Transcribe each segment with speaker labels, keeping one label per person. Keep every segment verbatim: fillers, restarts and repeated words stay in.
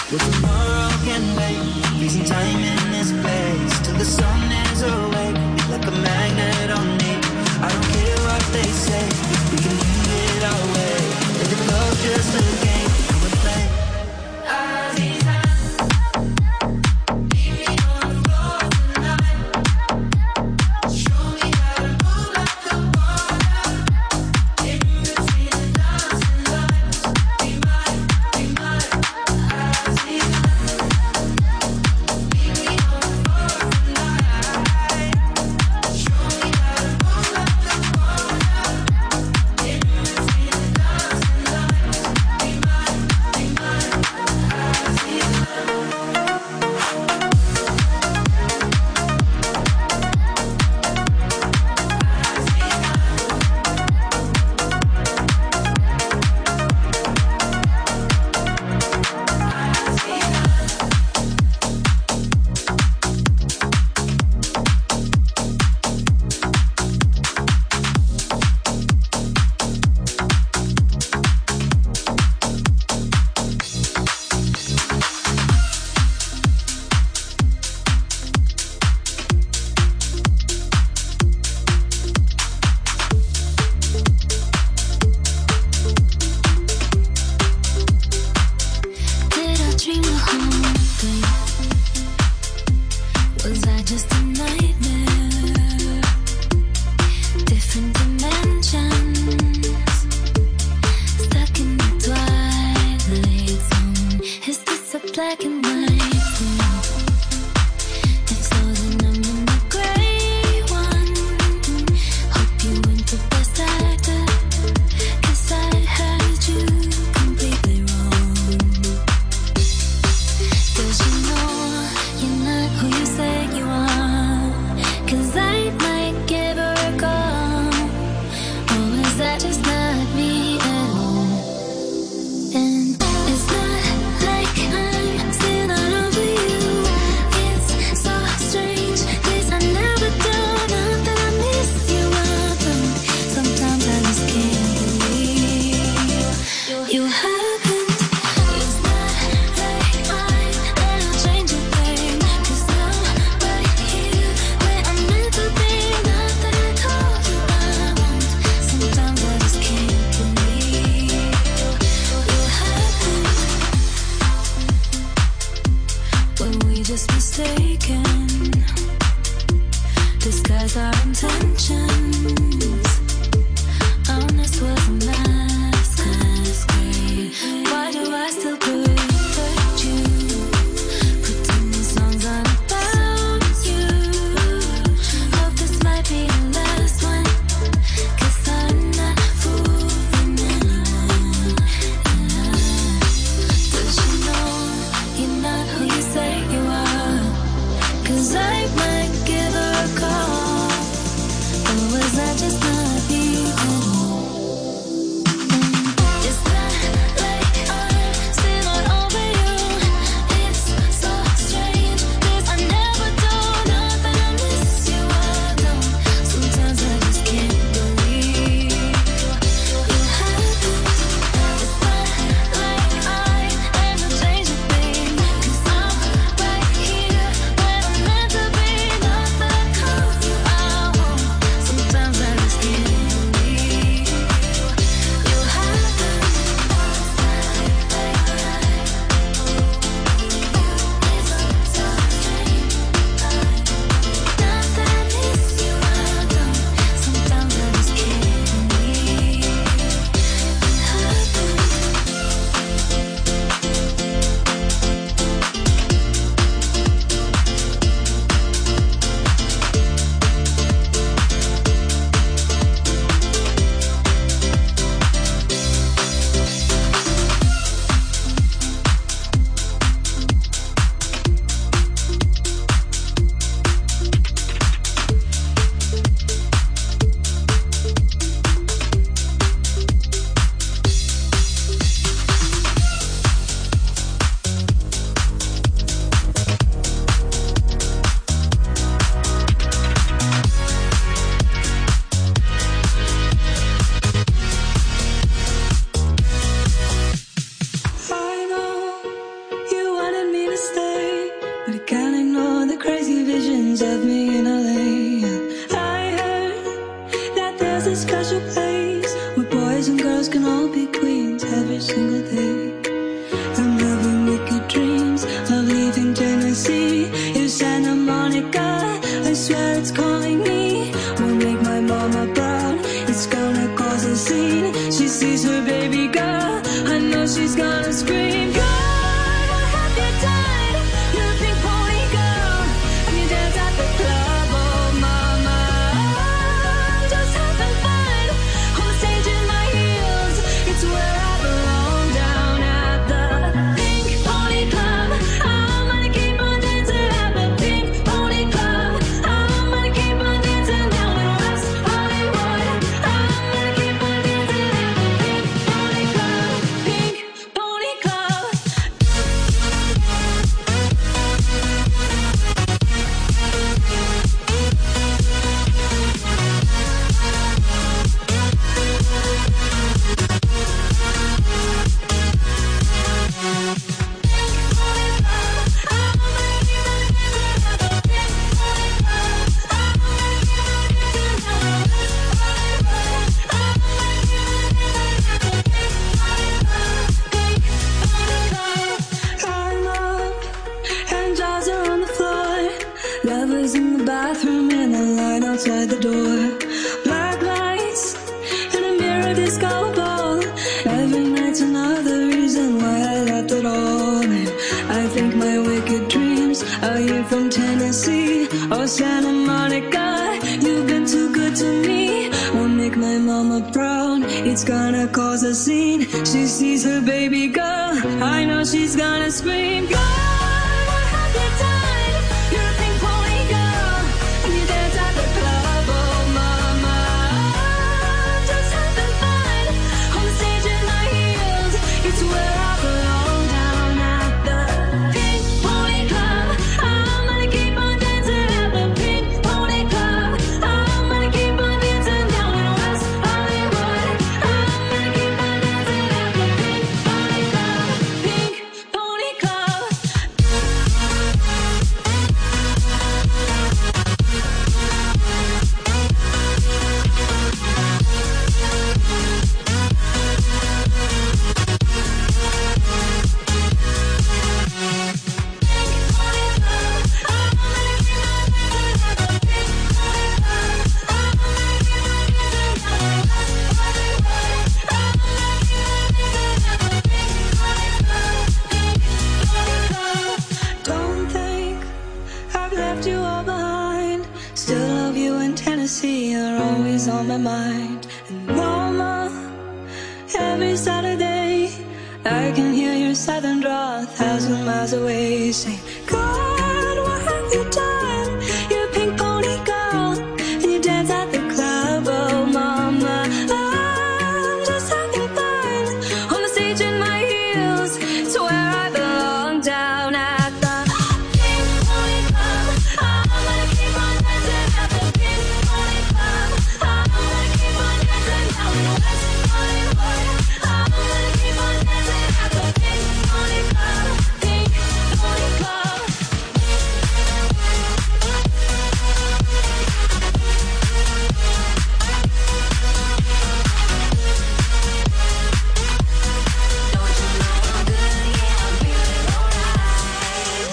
Speaker 1: Well, tomorrow can wait. Freezing time in this place till the sun is awake. You're like a magnet on me. I don't care what they say. We can leave it our way. Is it love just a game we play? Aziza, leave me on the floor tonight. Show me how to move like the water. In between the dancing lights. Be mine, be mine. Aziza, leave me on the floor tonight. Show me how to move like the water. In between the dancing lights. Be mine, be mine. Aziza. Did I dream the whole thing? Was I just a nightmare? Different dimensions, stuck in the twilight zone. Is this a black and white film? If so, then I'm in the gray one. Hope you went the best actor, 'cause I had you completely wrong. Does you know you're not who you say you are? 'Cause I might give her a call. Or is that just not me at all? And it's not like I'm still not over you. It's so strange, 'cause I never do. Not that I miss you often. Sometimes I just can't believe you happened. It's not like I'm gonna change a thing. 'Cause I'm right here where I'm meant to be. Not that I told you I won't. Sometimes I just can't believe you happened. When we just mistaken, disguise our intentions. Honest was a masquerade. Why do I still protect you? Putting these songs on about you. Hope this might be the last one, 'cause I'm not fooling anyone. Does you know you're not who you say you are? 'Cause I might give her a call. Or was I just dreams of me in L A. I heard that there's a special place where boys and girls can all be queens every single day. I'm having wicked dreams of leaving Tennessee. If Santa Monica, I swear it's calling me. Won't make my mama proud, it's gonna cause a scene. She sees her baby girl, I know she's gonna scream. God, what have you done? You're a pink pony girl, and you dance at the club. Oh mama, I'm just having fun on the stage in my heels. It's where I belong, down at the Pink Pony Club. I'm gonna keep on dancing at the Pink Pony Club. I'm gonna keep on dancing down in West Hollywood. I'm gonna keep on dancing at the Pink Pony Club. Pink Pony Club. I'm up and jaws are on the floor. Lovers in the bathroom and a line outside the door. Black lights in a mirror disco ball. Every night's another reason why I left it all. And I think my wicked dreams are you from Tennessee or Santa Monica. You've been too good to me. Won't make my mama proud, it's gonna cause a scene. She sees her baby girl, I know she's gonna scream. God, what have you done? You're a pink pony girl, and you dance at the club. Oh mama, I'm just having fun on the stage in my heels. It's where I belong, down at the Pink Pony Club. I'm gonna keep on dancing at the Pink Pony Club. I'm gonna keep on dancing down in West Hollywood. I'm gonna keep on dancing at the Pink Pony Club. Pink Pony Club. Don't think I've left you all behind. Still love you in Tennessee, you're always on my mind. And mama, every Saturday I can hear your southern drawl a thousand miles away. Say, God, what have you done? You're a pink pony girl, and you dance at the club. Oh mama, I'm just having fun on the stage in my heels. It's where I belong, down at the Pink Pony Club. I'm gonna keep on dancing at the Pink Pony Club. I'm gonna keep on dancing down in West Hollywood. I'm gonna keep on dancing at the Pink Pony Club. Pink Pony Club. Don't you know I'm good? Yeah, I'm feeling alright.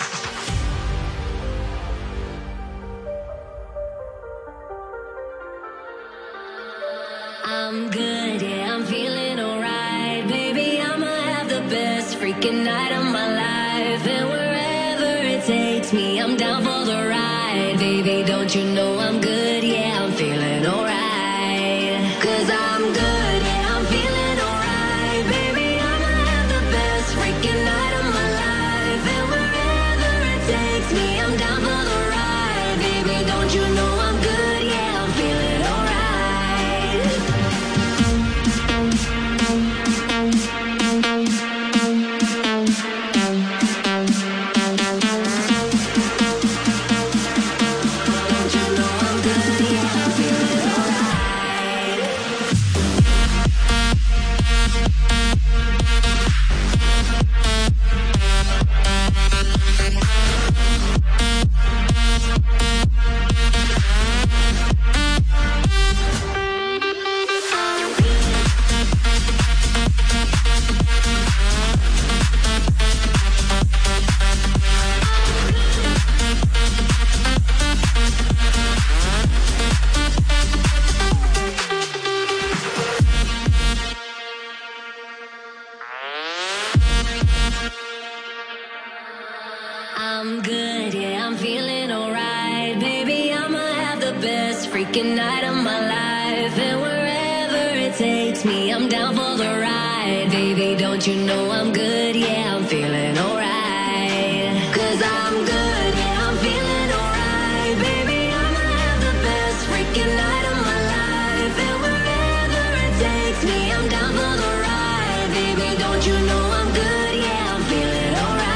Speaker 1: I'm good, yeah, I'm feeling alright. Baby, I'ma have the best freaking night of my life. And wherever it takes me, I'm down for the ride. Baby, don't you know I'm good, yeah, I'm feeling alright. Cause I'm good, yeah, I'm feeling alright. Baby, I'ma have the best freaking night of my life. And wherever it takes me, I'm down for the ride. Baby, don't you know I'm good, yeah, I'm feeling alright. Don't you know I'm good, yeah. freaking night of my life. And wherever it takes me, I'm down for the ride. Baby, don't you know I'm good? Yeah, I'm feeling alright. Cause I'm good, yeah, I'm feeling alright. Baby, I'ma have the best freaking night of my life. And wherever it takes me, I'm down for the ride. Baby, don't you know I'm good? Yeah, I'm feeling alright.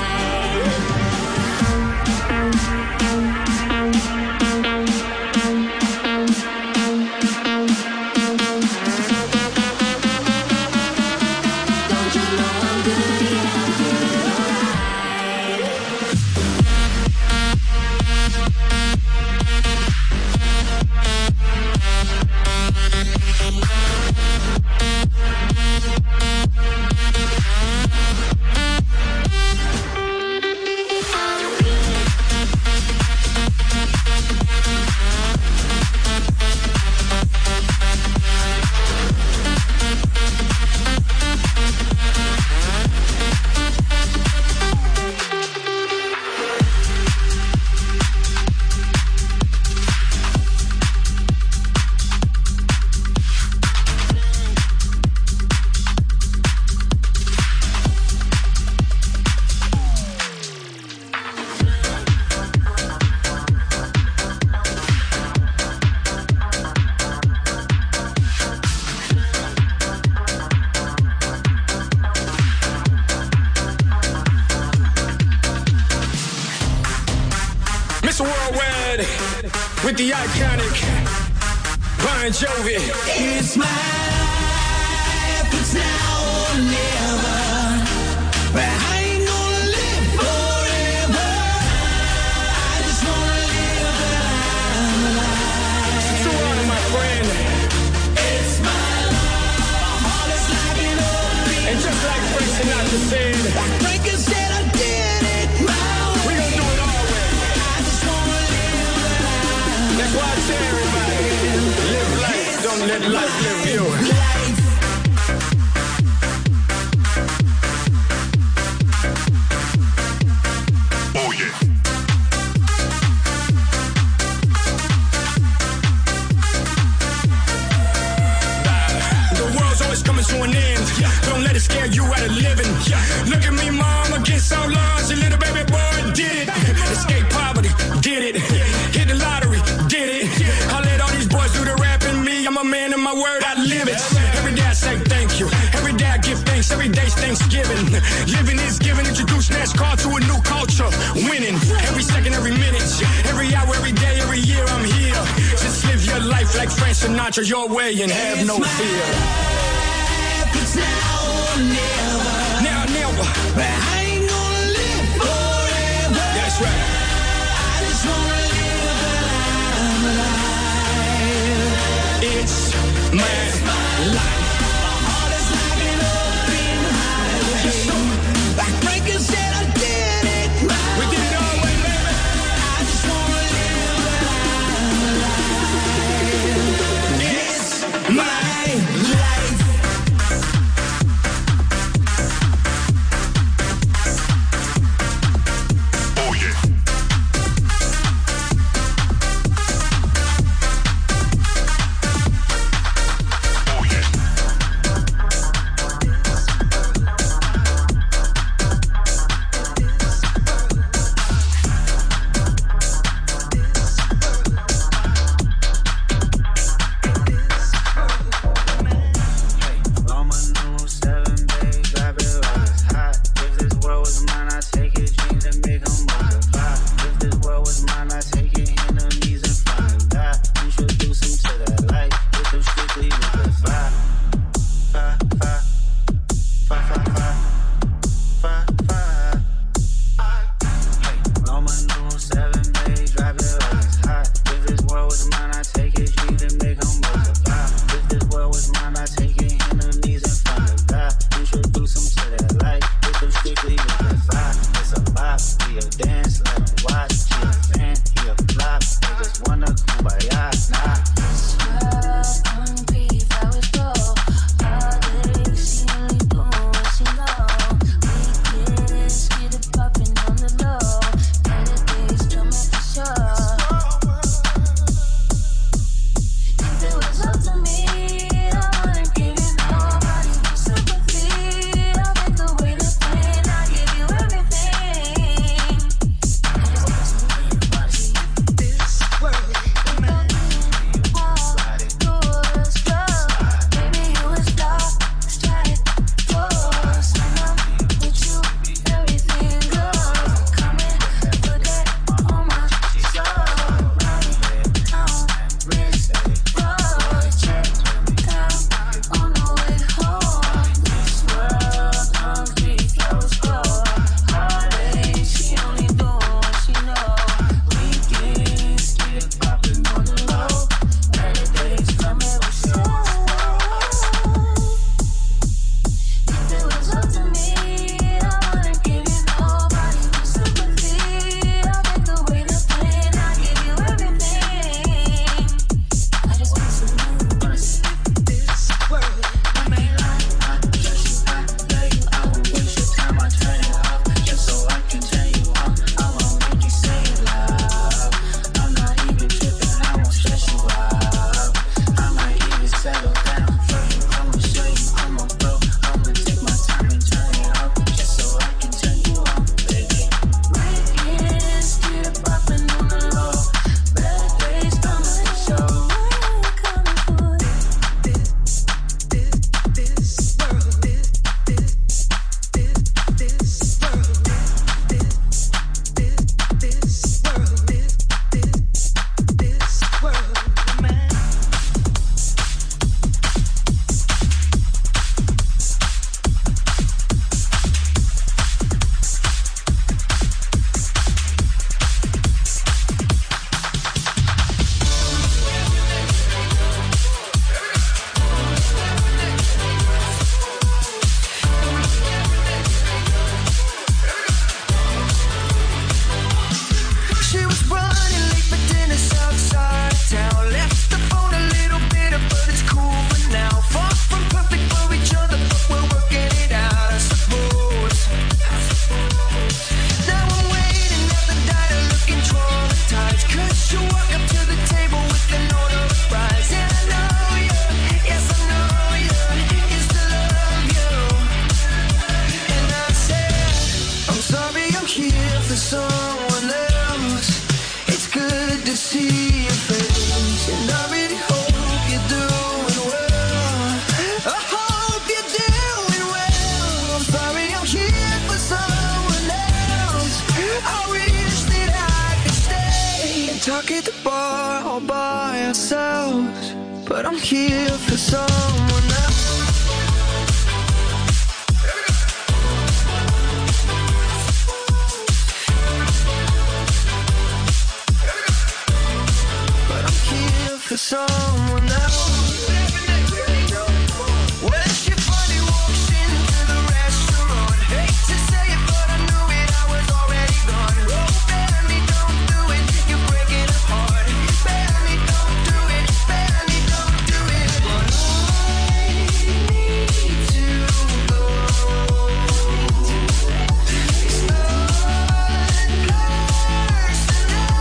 Speaker 2: With the iconic Bon Jovi. It's my life, it's now or never. But I ain't gonna live forever. I just wanna live that I'm alive. So on, my friend. It's my life. My heart is like an open. And just like Frank Sinatra said, like Frank said, I did it my way. We gonna do it our way. I just wanna live that. That's why I tell everybody, live life, don't let life live you. Life. Oh yeah. The world's always coming to an end. Don't let it scare you out of living. Look at me, mom, against all odds. A little baby boy did it. Escape poverty, did it. Hit the lottery, did it. I let all these boys do the rapping. Me, I'm a man of my word, I live it. Every day I say thank you. Every day I give thanks. Every day's Thanksgiving. Living is giving. Introduce NASCAR to a new culture. Winning every second, every minute, every hour, every day, every year. I'm here. Just live your life like Frank Sinatra, your way, and have no fear. It's now or never. Now, never. But I ain't gonna live forever. That's right. I just wanna live that I'm alive. It's my, it's my life. My heart is like an open highway. So, like Frankie said, I did it my way. We did it our way, baby. I just wanna live that I'm alive. It's my life.
Speaker 3: someone else. I wish that I could stay and talk at the bar all by ourselves, but I'm here for someone else. But I'm here for someone else. When she finally walks into the restaurant, hate to say it, but I knew it, I was already gone. Oh, baby, don't do it, you're breaking apart. Baby, don't do it, baby, don't do it. But I need to go. It's not personal.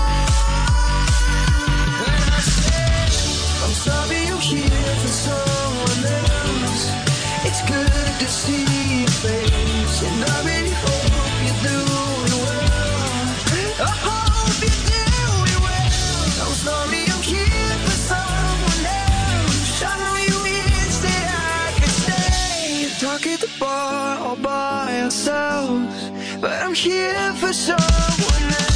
Speaker 3: When I said I'm sorry, I'm here for someone else, it's good to see your face, and I really hope you're doing well. I hope you're doing well. I'm sorry, I'm here for someone else. I know you wish that I could stay and talk at the bar all by ourselves, but I'm here for someone else.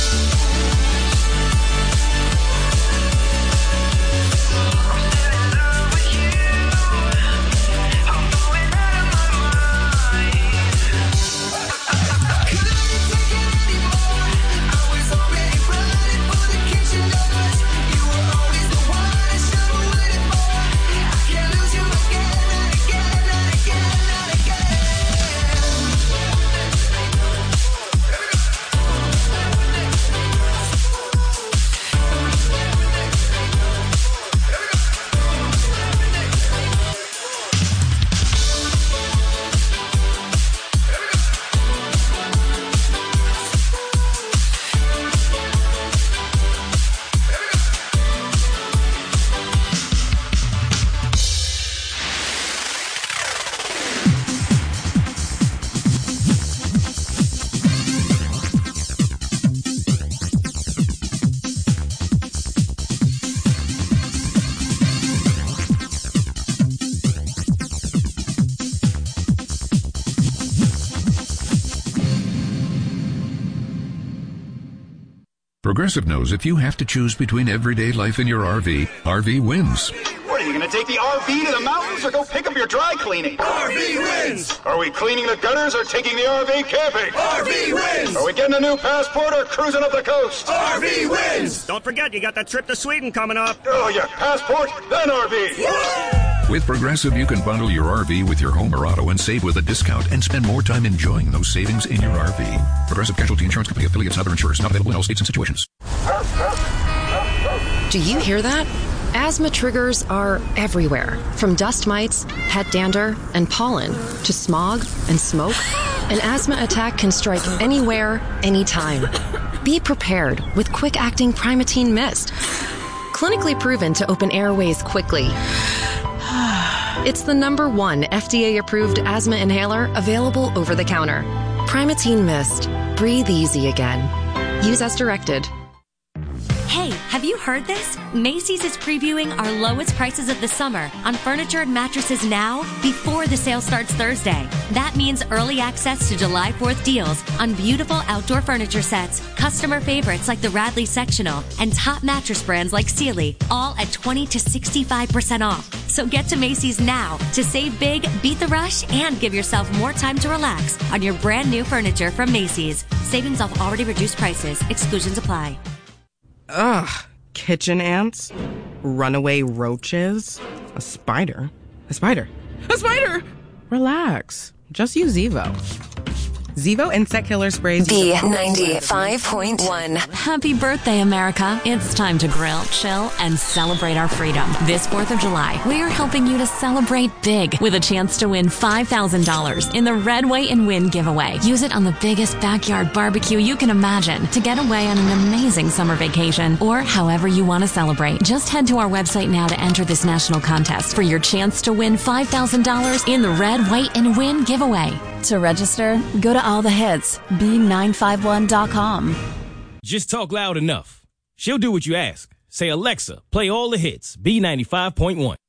Speaker 4: Progressive knows if you have to choose between everyday life and your R V, R V wins.
Speaker 5: What, are you going to take the R V to the mountains or go pick up your dry cleaning?
Speaker 2: R V wins!
Speaker 5: Are we cleaning the gutters or taking the R V camping?
Speaker 2: R V wins!
Speaker 5: Are we getting a new passport or cruising up the coast?
Speaker 2: R V wins!
Speaker 6: Don't forget, you got that trip to Sweden coming up.
Speaker 5: Oh, yeah, passport, then R V.
Speaker 2: Yeah!
Speaker 4: With Progressive, you can bundle your R V with your home or auto and save with a discount and spend more time enjoying those savings in your R V. Progressive Casualty Insurance Company affiliates and other insurers not available in all states and situations.
Speaker 7: Do you hear that? Asthma triggers are everywhere, from dust mites, pet dander, and pollen, to smog and smoke. An asthma attack can strike anywhere, anytime. Be prepared with quick-acting Primatene Mist. Clinically proven to open airways quickly. It's the number one F D A-approved asthma inhaler available over the counter. Primatene Mist. Breathe easy again. Use as directed.
Speaker 8: Hey, have you heard this? Macy's is previewing our lowest prices of the summer on furniture and mattresses now before the sale starts Thursday. That means early access to July fourth deals on beautiful outdoor furniture sets, customer favorites like the Radley Sectional, and top mattress brands like Sealy, all at twenty to sixty-five percent off. So get to Macy's now to save big, beat the rush, and give yourself more time to relax on your brand new furniture from Macy's. Savings off already reduced prices. Exclusions apply.
Speaker 9: Ugh. Kitchen ants, runaway roaches, a spider, a spider, a spider! Relax. Just use Zevo. Zevo insect killer sprays.
Speaker 10: B ninety-five point one.
Speaker 11: Happy birthday, America. It's time to grill, chill, and celebrate our freedom. This fourth of July, we are helping you to celebrate big with a chance to win five thousand dollars in the Red, White, and Win giveaway. Use it on the biggest backyard barbecue you can imagine to get away on an amazing summer vacation or however you want to celebrate. Just head to our website now to enter this national contest for your chance to win five thousand dollars in the Red, White, and Win giveaway.
Speaker 12: To register, go to all the hits, B nine five one dot com.
Speaker 13: Just talk loud enough. She'll do what you ask. Say, Alexa, play all the hits, B ninety-five point one.